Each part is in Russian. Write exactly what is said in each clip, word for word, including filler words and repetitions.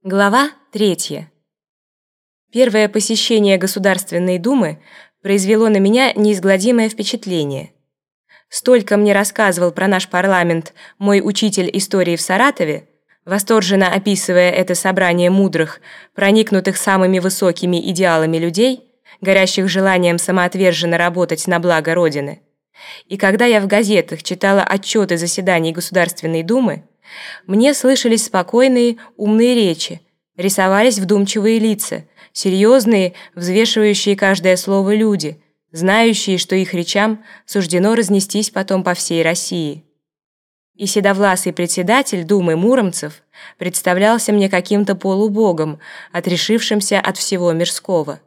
Глава третья. Первое посещение Государственной Думы произвело на меня неизгладимое впечатление. Столько мне рассказывал про наш парламент мой учитель истории в Саратове, восторженно описывая это собрание мудрых, проникнутых самыми высокими идеалами людей, горящих желанием самоотверженно работать на благо Родины. И когда я в газетах читала отчеты заседаний Государственной Думы, мне слышались спокойные, умные речи, рисовались вдумчивые лица, серьезные, взвешивающие каждое слово люди, знающие, что их речам суждено разнестись потом по всей России. И седовласый председатель Думы Муромцев представлялся мне каким-то полубогом, отрешившимся от всего мирского.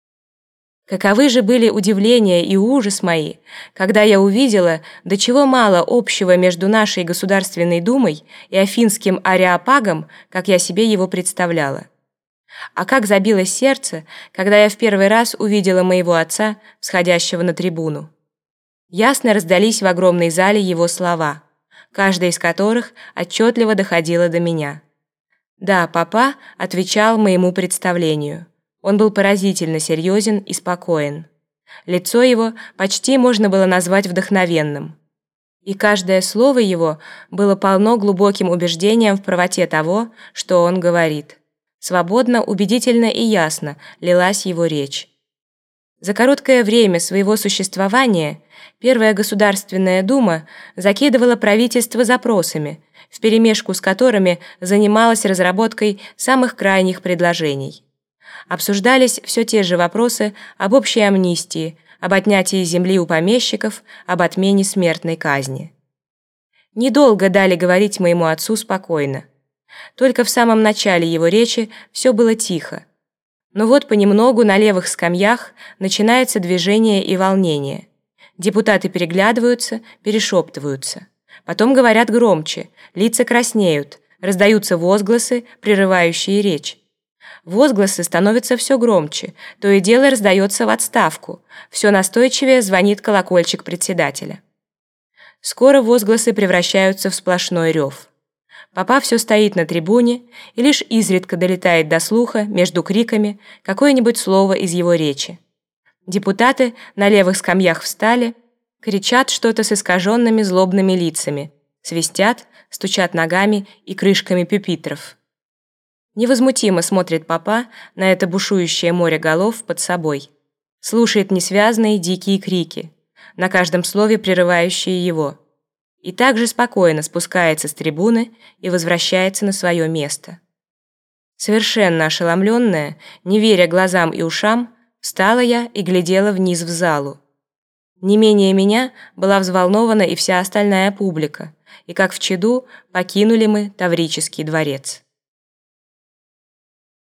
Каковы же были удивление и ужас мои, когда я увидела, до чего мало общего между нашей Государственной Думой и Афинским Ареопагом, как я себе его представляла. А как забилось сердце, когда я в первый раз увидела моего отца, всходящего на трибуну. Ясно раздались в огромной зале его слова, каждая из которых отчетливо доходила до меня. Да, папа отвечал моему представлению. Он был поразительно серьезен и спокоен. Лицо его почти можно было назвать вдохновенным. И каждое слово его было полно глубоким убеждением в правоте того, что он говорит. Свободно, убедительно и ясно лилась его речь. За короткое время своего существования Первая Государственная Дума закидывала правительство запросами, вперемешку с которыми занималась разработкой самых крайних предложений. Обсуждались все те же вопросы об общей амнистии, об отнятии земли у помещиков, об отмене смертной казни. Недолго дали говорить моему отцу спокойно. Только в самом начале его речи все было тихо. Но вот понемногу на левых скамьях начинается движение и волнение. Депутаты переглядываются, перешептываются. Потом говорят громче, лица краснеют, раздаются возгласы, прерывающие речь. Возгласы становятся все громче, то и дело раздается в отставку, все настойчивее звонит колокольчик председателя. Скоро возгласы превращаются в сплошной рев. Папа все стоит на трибуне, и лишь изредка долетает до слуха, между криками, какое-нибудь слово из его речи. Депутаты на левых скамьях встали, кричат что-то с искаженными злобными лицами, свистят, стучат ногами и крышками пюпитров. Невозмутимо смотрит папа на это бушующее море голов под собой. Слушает несвязные дикие крики, на каждом слове прерывающие его. И также спокойно спускается с трибуны и возвращается на свое место. Совершенно ошеломленная, не веря глазам и ушам, встала я и глядела вниз в залу. Не менее меня была взволнована и вся остальная публика, и как в чаду покинули мы Таврический дворец.